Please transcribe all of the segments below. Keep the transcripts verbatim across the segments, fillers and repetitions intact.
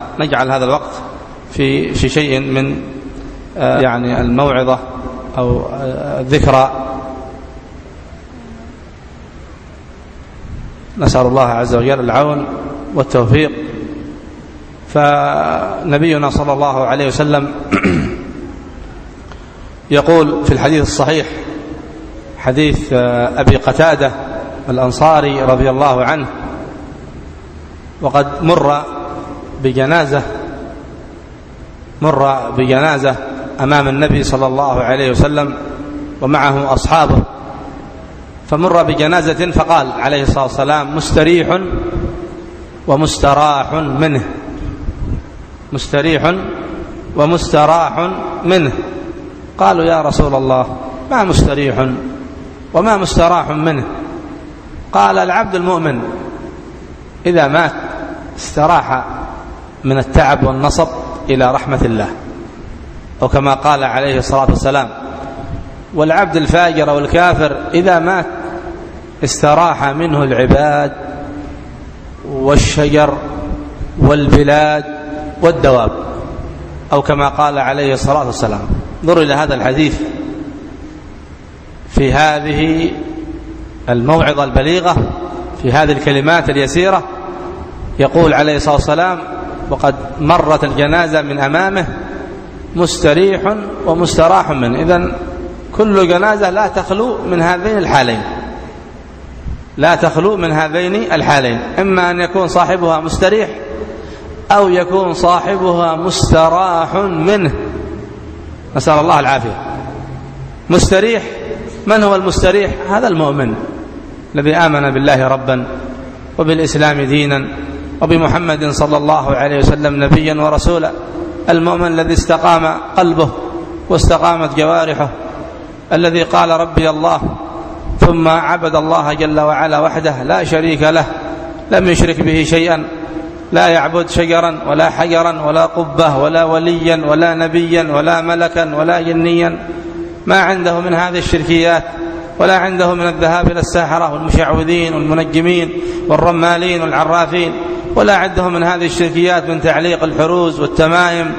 نجعل هذا الوقت في في شيء من يعني الموعظة أو الذكرى. نسأل الله عز وجل العون والتوفيق. فنبينا صلى الله عليه وسلم يقول في الحديث الصحيح، حديث أبي قتادة الأنصاري رضي الله عنه: وقد مر بجنازة مر بجنازة أمام النبي صلى الله عليه وسلم ومعه أصحابه، فمر بجنازة فقال عليه الصلاة والسلام: مستريح ومستراح منه، مستريح ومستراح منه. قالوا: يا رسول الله، ما مستريح وما مستراح منه؟ قال: العبد المؤمن إذا مات استراح من التعب والنصب إلى رحمة الله، أو كما قال عليه الصلاة والسلام: والعبد الفاجر والكافر إذا مات استراح منه العباد والشجر والبلاد والدواب، أو كما قال عليه الصلاة والسلام. انظروا إلى هذا الحديث في هذه الموعظة البليغة، في هذه الكلمات اليسيرة. يقول عليه الصلاة والسلام: وقد مرت الجنازة من أمامه مستريح ومستراح منه. إذن كل جنازة لا تخلو من هذين الحالين، لا تخلو من هذين الحالين، إما أن يكون صاحبها مستريح أو يكون صاحبها مستراح منه، نسأل الله العافية. مستريح، من هو المستريح؟ هذا المؤمن الذي آمن بالله ربا وبالإسلام دينا وبمحمد صلى الله عليه وسلم نبيا ورسولا، المؤمن الذي استقام قلبه واستقامت جوارحه، الذي قال ربي الله ثم عبد الله جل وعلا وحده لا شريك له، لم يشرك به شيئا، لا يعبد شجرا ولا حجرا ولا قبة ولا وليا ولا نبيا ولا ملكا ولا جنيا، ما عنده من هذه الشركيات، ولا عنده من الذهاب إلى الساحرة والمشعوذين والمنجمين والرمالين والعرافين، ولا عنده من هذه الشركيات من تعليق الحروز والتمائم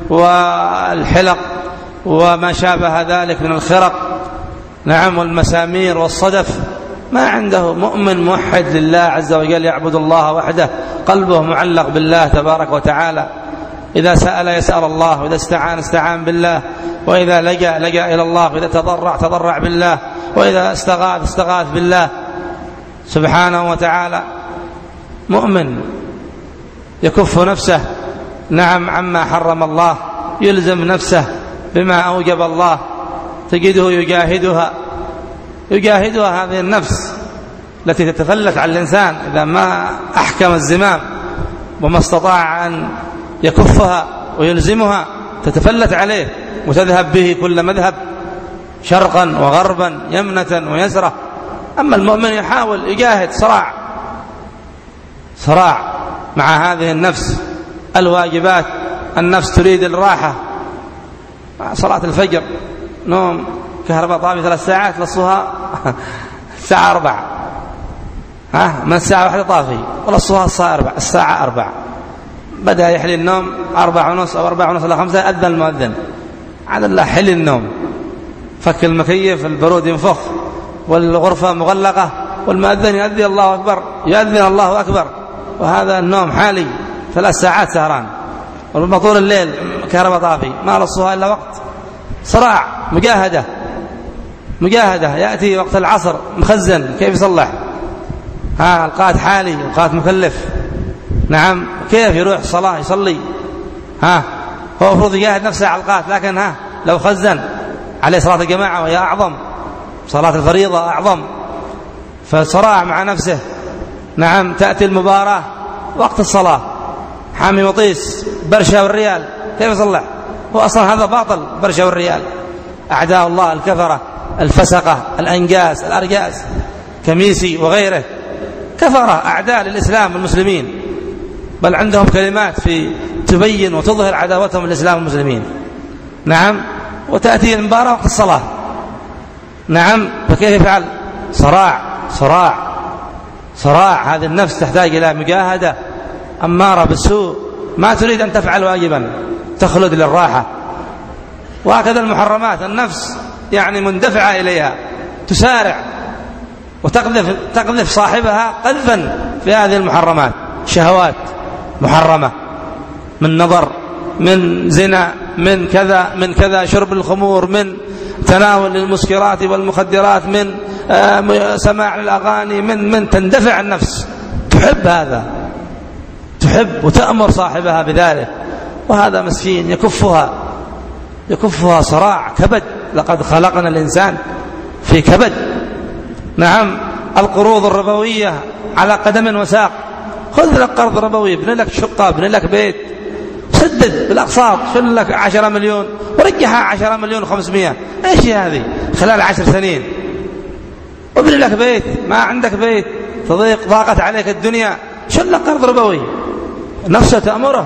والحلق وما شابه ذلك من الخرق، نعم، والمسامير والصدف. ما عنده. مؤمن موحد لله عز وجل، يعبد الله وحده، قلبه معلق بالله تبارك وتعالى. إذا سأل يسأل الله، وإذا استعان استعان بالله، وإذا لجأ لجأ إلى الله، وإذا تضرع تضرع بالله، وإذا استغاث استغاث بالله سبحانه وتعالى. مؤمن يكف نفسه، نعم، عما حرم الله، يلزم نفسه بما أوجب الله، تجده يجاهدها يجاهدها هذه النفس التي تتفلت على الإنسان إذا ما أحكم الزمام وما استطاع أن يكفها ويلزمها، تتفلت عليه وتذهب به كل مذهب، شرقا وغربا، يمنة ويسرة. أما المؤمن يحاول يجاهد صراع صراع مع هذه النفس. الواجبات، النفس تريد الراحة، صلاة الفجر، نوم، كهرباء طافي ثلاث ساعات لصها الساعة أربعة، ها من الساعة واحدة طافي ولصها الساعة أربعة، الساعة أربعة بدأ يحلي النوم أربعة ونص أو أربعة ونص إلى خمسة، أذن المؤذن، على الله حلي النوم، فك المكيف، البرود ينفخ، والغرفة مغلقة، والمؤذن يؤذن الله أكبر، يؤذن الله أكبر، وهذا النوم حالي ثلاث ساعات سهران، والمطول الليل كهرباء طافي، ما لصها إلا وقت صراع، مجاهدة مجاهدة. يأتي وقت العصر مخزن، كيف يصلح؟ ها القات حالي، القات مكلف، نعم، كيف يروح الصلاة يصلي؟ ها هو المفروض يجاهد نفسه على القات، لكن ها لو خزن عليه صلاة الجماعة وهي أعظم، صلاة الفريضة أعظم، فصراع مع نفسه. نعم، تأتي المباراة وقت الصلاة، حامي وطيس، برشا والريال، كيف يصلح؟ هو أصلا هذا باطل، برشا والريال، أعداء الله الكفرة الفسقة الأنجاس الأرجاس، كميسي وغيره، كفرة أعداء للإسلام والمسلمين، بل عندهم كلمات في تبين وتظهر عداوتهم للإسلام والمسلمين. نعم، وتأتي المباراة وقت الصلاة، نعم، فكيف يفعل؟ صراع صراع صراع. هذه النفس تحتاج إلى مجاهدة، أمارة بالسوء، ما تريد أن تفعل واجبا تخلد للراحة. وهكذا المحرمات، النفس يعني مندفعة إليها، تسارع وتقذف تقذف صاحبها قذفا في هذه المحرمات. شهوات محرمة من نظر، من زنا، من كذا من كذا، شرب الخمور، من تناول المسكرات والمخدرات، من سماع الأغاني، من من تندفع النفس، تحب هذا، تحب وتأمر صاحبها بذلك. وهذا مسكين يكفها يكفها صراع كبد. لقد خلقنا الإنسان في كبد. نعم، القروض الربوية على قدم وساق. خذ لك قرض ربوي، ابن لك شقة، ابن لك بيت، سدد بالأقساط، شل لك عشرة مليون ورجعها عشرة مليون وخمسمائة. ايش هذه خلال عشر سنين؟ ابن لك بيت، ما عندك بيت، تضيق، ضاقت عليك الدنيا، شل لك قرض ربوي، نفسه تأمره.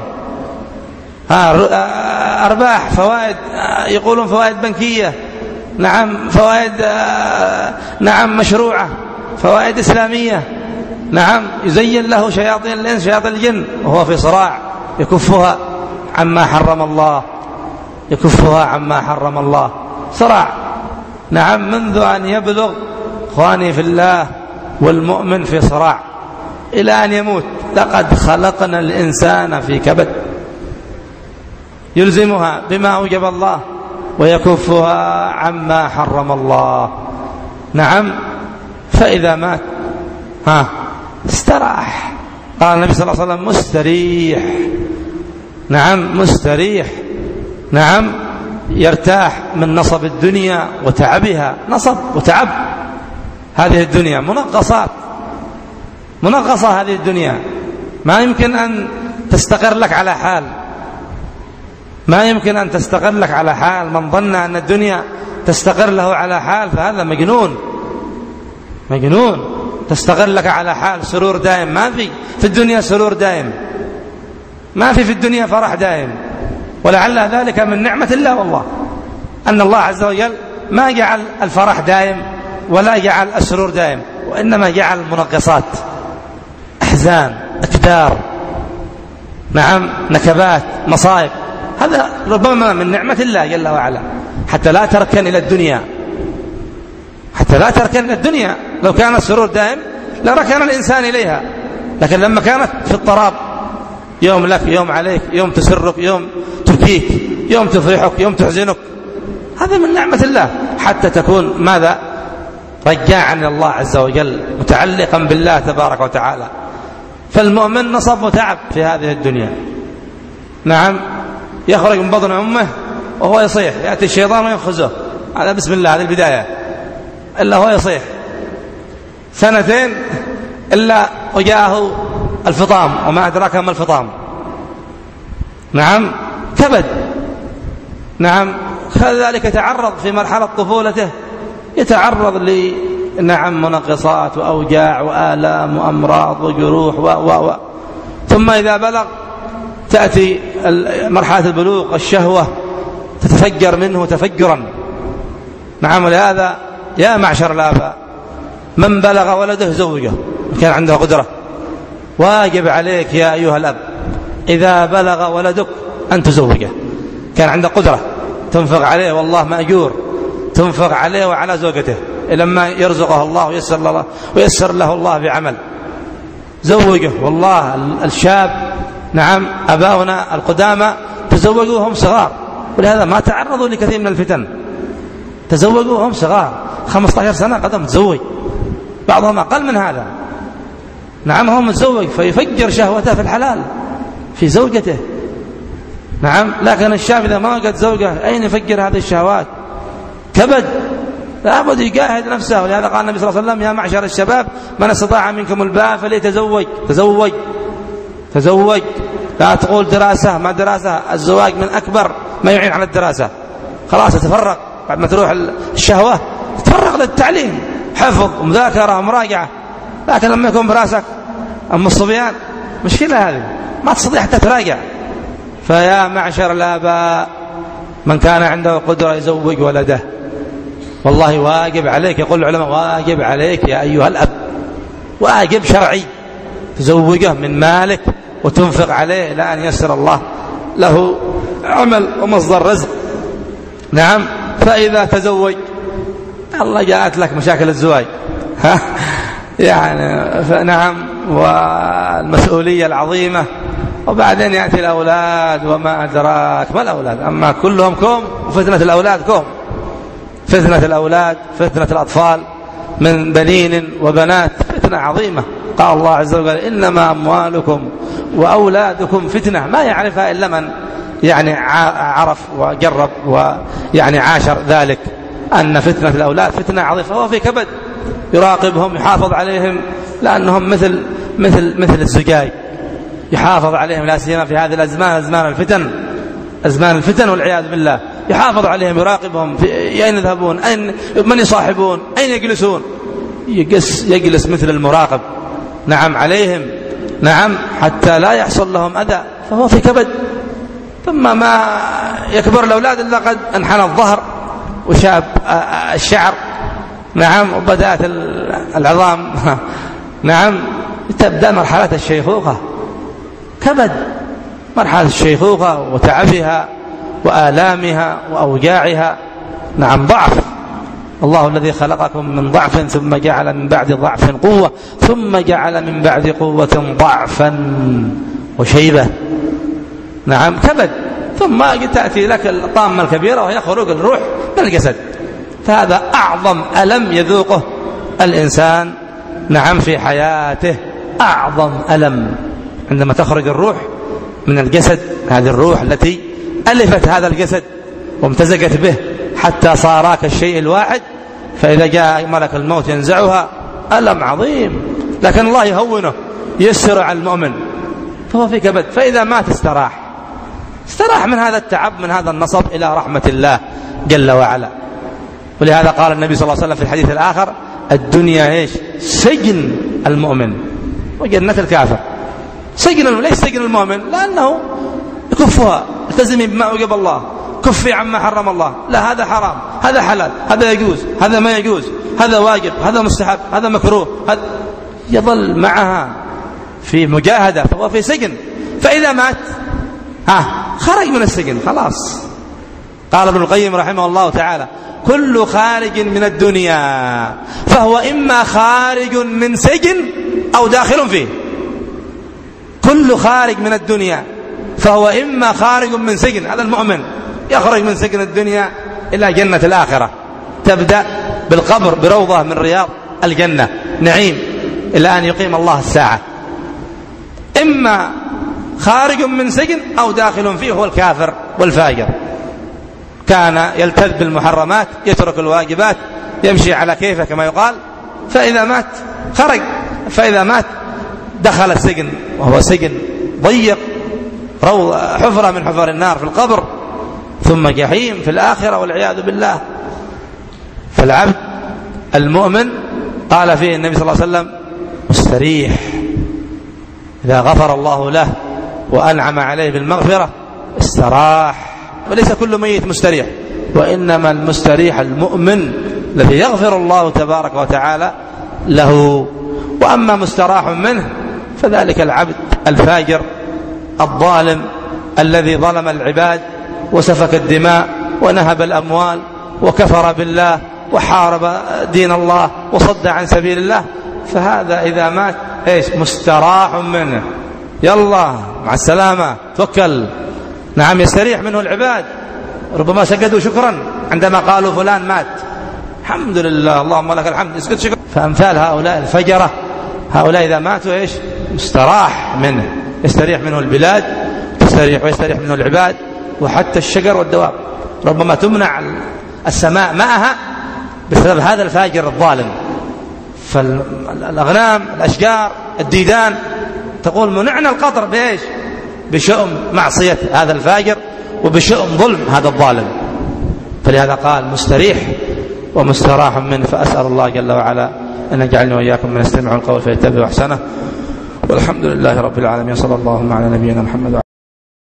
ها أرباح، فوائد، يقولون فوائد بنكية، نعم، فوائد نعم مشروعة، فوائد إسلامية، نعم، يزين له شياطين الإنس شياطين الجن، وهو في صراع يكفها عما حرم الله، يكفها عما حرم الله، صراع. نعم، منذ أن يبلغ إخواني في الله والمؤمن في صراع إلى أن يموت. لقد خلقنا الإنسان في كبد، يلزمها بما أوجب الله ويكفها عما حرم الله. نعم، فإذا مات ها استراح. قال النبي صلى الله عليه وسلم مستريح. نعم، مستريح. نعم، يرتاح من نصب الدنيا وتعبها. نصب وتعب هذه الدنيا، منغصات، منغصة هذه الدنيا، ما يمكن أن تستقر لك على حال، ما يمكن أن تستقر لك على حال. من ظن أن الدنيا تستقر له على حال فهذا مجنون، مجنون. تستقر لك على حال سرور دائم، ما في في الدنيا سرور دائم، ما في في الدنيا فرح دائم. ولعل ذلك من نعمة الله والله، أن الله عز وجل ما جعل الفرح دائم ولا جعل السرور دائم، وإنما جعل منغصات، أحزان، أكدار، نعم، نكبات، مصائب. هذا ربما من نعمة الله جل وعلا، حتى لا تركن إلى الدنيا، حتى لا تركن إلى الدنيا. لو كان السرور دائم لركن الإنسان إليها، لكن لما كانت في اضطراب، يوم لك يوم عليك، يوم تسرك، يوم تبكيك، يوم تفرحك، يوم تحزنك، هذا من نعمة الله، حتى تكون ماذا؟ رجاعا إلى الله عز وجل، متعلقا بالله تبارك وتعالى. فالمؤمن نصب وتعب في هذه الدنيا. نعم، يخرج من بطن أمه وهو يصيح، يأتي الشيطان وينخزه، هذا بسم الله، هذه البداية، إلا هو يصيح. سنتين إلا وجاءه الفطام، وما أدراك ما الفطام. نعم، كبد. نعم، كذلك يتعرض في مرحلة طفولته، يتعرض ل نعم منغصات وأوجاع وآلام وأمراض وجروح و و و ثم إذا بلغ تأتي مرحلة البلوغ، الشهوة تتفجر منه تفجرا. نعم، ولهذا يا معشر الآباء، من بلغ ولده زوجه كان عنده قدرة، واجب عليك يا أيها الأب إذا بلغ ولدك أن تزوجه، كان عنده قدرة، تنفق عليه والله مأجور، تنفق عليه وعلى زوجته لما يرزقه الله ويسر له, ويسر له الله بعمل. زوجه، والله الشاب، نعم، أباؤنا القدامى تزوجوهم صغار، ولهذا ما تعرضوا لكثير من الفتن، تزوجوهم صغار، خمسة عشر سنة قدم تزوج، بعضهم أقل من هذا. نعم، هو متزوج فيفجر شهوته في الحلال في زوجته. نعم، لكن الشاب إذا ما وجد زوجة أين يفجر هذه الشهوات؟ كبد، لابد يجاهد نفسه. ولهذا قال النبي صلى الله عليه وسلم يا معشر الشباب من استطاع منكم الباء فليتزوج. تزوج تزوج، لا تقول دراسة ما دراسة، الزواج من أكبر ما يعين على الدراسة. خلاص تتفرق بعد ما تروح الشهوة، تتفرق للتعليم، حفظ ومذاكرة ومراجعة. لكن لما يكون براسك أم الصبيان مشكلة هذه، ما تستطيع حتى تراجع. فيا معشر الآباء من كان عنده قدرة يزوج ولده، والله واجب عليك، يقول العلماء واجب عليك يا أيها الأب، واجب شرعي، تزوجه من مالك وتنفق عليه إلى أن يسر الله له عمل ومصدر رزق. نعم. فإذا تزوج الله جاءت لك مشاكل الزواج ها يعني نعم، والمسؤولية العظيمة، وبعدين يأتي الأولاد وما أدراك ما الأولاد، أما كلهم كوم، وفتنة الأولاد كوم، فتنة الأولاد فتنة الأطفال من بنين وبنات فتنة عظيمة. قال الله عز وجل إنما أموالكم وأولادكم فتنة، ما يعرفها إلا من يعني عرف وجرب ويعني عاشر ذلك، أن فتنة الأولاد فتنة عظيمة. فهو في كبد، يراقبهم، يحافظ عليهم، لأنهم مثل مثل مثل الزجاج، يحافظ عليهم لا سيما في هذه الأزمان، أزمان الفتن، أزمان الفتن والعياذ بالله، يحافظ عليهم، يراقبهم في أين يذهبون، أين من يصاحبون، أين يجلسون، يجلس, يجلس مثل المراقب نعم عليهم نعم، حتى لا يحصل لهم أذى. فهو في كبد. ثم ما يكبر الأولاد إلا قد انحنى الظهر وشاب الشعر نعم، وبدأت العظام نعم، تبدأ مرحلة الشيخوخة. كبد، مرحلة الشيخوخة وتعبها وآلامها وأوجاعها نعم، ضعف. الله الذي خلقكم من ضعف ثم جعل من بعد ضعف قوة ثم جعل من بعد قوة ضعفا وشيبة نعم، كبد. ثم تأتي لك الطامة الكبيرة وهي خروج الروح من الجسد. فهذا أعظم ألم يذوقه الإنسان نعم في حياته، أعظم ألم عندما تخرج الروح من الجسد، هذه الروح التي ألفت هذا الجسد وامتزجت به حتى صار كالشيء الواحد، فإذا جاء ملك الموت ينزعها ألم عظيم، لكن الله يهونه، يسر على المؤمن، فهو في كبد. فإذا مات استراح، استراح من هذا التعب، من هذا النصب، إلى رحمة الله جل وعلا. ولهذا قال النبي صلى الله عليه وسلم في الحديث الآخر الدنيا إيش؟ سجن المؤمن وجنة الكافر. سجن، ليس سجن المؤمن لأنه يكفها، التزمي بما أوجب الله، كفي عما حرم الله، لا هذا حرام، هذا حلال، هذا يجوز، هذا ما يجوز، هذا واجب، هذا مستحب، هذا مكروه، هذا يظل معها في مجاهدة، فهو في سجن. فإذا مات ها خرج من السجن خلاص. قال ابن القيم رحمه الله تعالى كل خارج من الدنيا فهو إما خارج من سجن أو داخل فيه. كل خارج من الدنيا فهو إما خارج من سجن، هذا المؤمن يخرج من سجن الدنيا إلى جنة الآخرة، تبدأ بالقبر بروضة من رياض الجنة نعيم إلى أن يقيم الله الساعة. إما خارج من سجن أو داخل فيه، هو الكافر والفاجر، كان يلتذ بالمحرمات، يترك الواجبات، يمشي على كيفه كما يقال. فإذا مات خرج، فإذا مات دخل السجن، وهو سجن ضيق، روض حفرة من حفر النار في القبر، ثم جحيم في الآخرة والعياذ بالله. فالعبد المؤمن قال فيه النبي صلى الله عليه وسلم مستريح إذا غفر الله له وأنعم عليه بالمغفرة استراح. وليس كل ميت مستريح، وإنما المستريح المؤمن الذي يغفر الله تبارك وتعالى له. وأما مستراح منه فذلك العبد الفاجر الظالم الذي ظلم العباد وسفك الدماء ونهب الأموال وكفر بالله وحارب دين الله وصد عن سبيل الله، فهذا إذا مات إيش؟ مستراح منه، يلا مع السلامة، توكل. نعم، يستريح منه العباد، ربما سجدوا شكرا عندما قالوا فلان مات، الحمد لله اللهم لك الحمد، اسكت شكرا. فأمثال هؤلاء الفجرة، هؤلاء إذا ماتوا إيش؟ مستراح منه، يستريح منه البلاد، تستريح ويستريح منه العباد، وحتى الشجر والدواب ربما تمنع السماء ماءها بسبب هذا الفاجر الظالم. فالأغنام، الأشجار، الديدان تقول منعنا القطر بإيش؟ بشؤم معصية هذا الفاجر وبشؤم ظلم هذا الظالم. فلهذا قال مستريح ومستراح منه. فأسأل الله جل وعلا أن يجعلنا وإياكم من يستمعون القول فيتبعوا أحسنه، والحمد لله رب العالمين، صلى الله على نبينا محمد.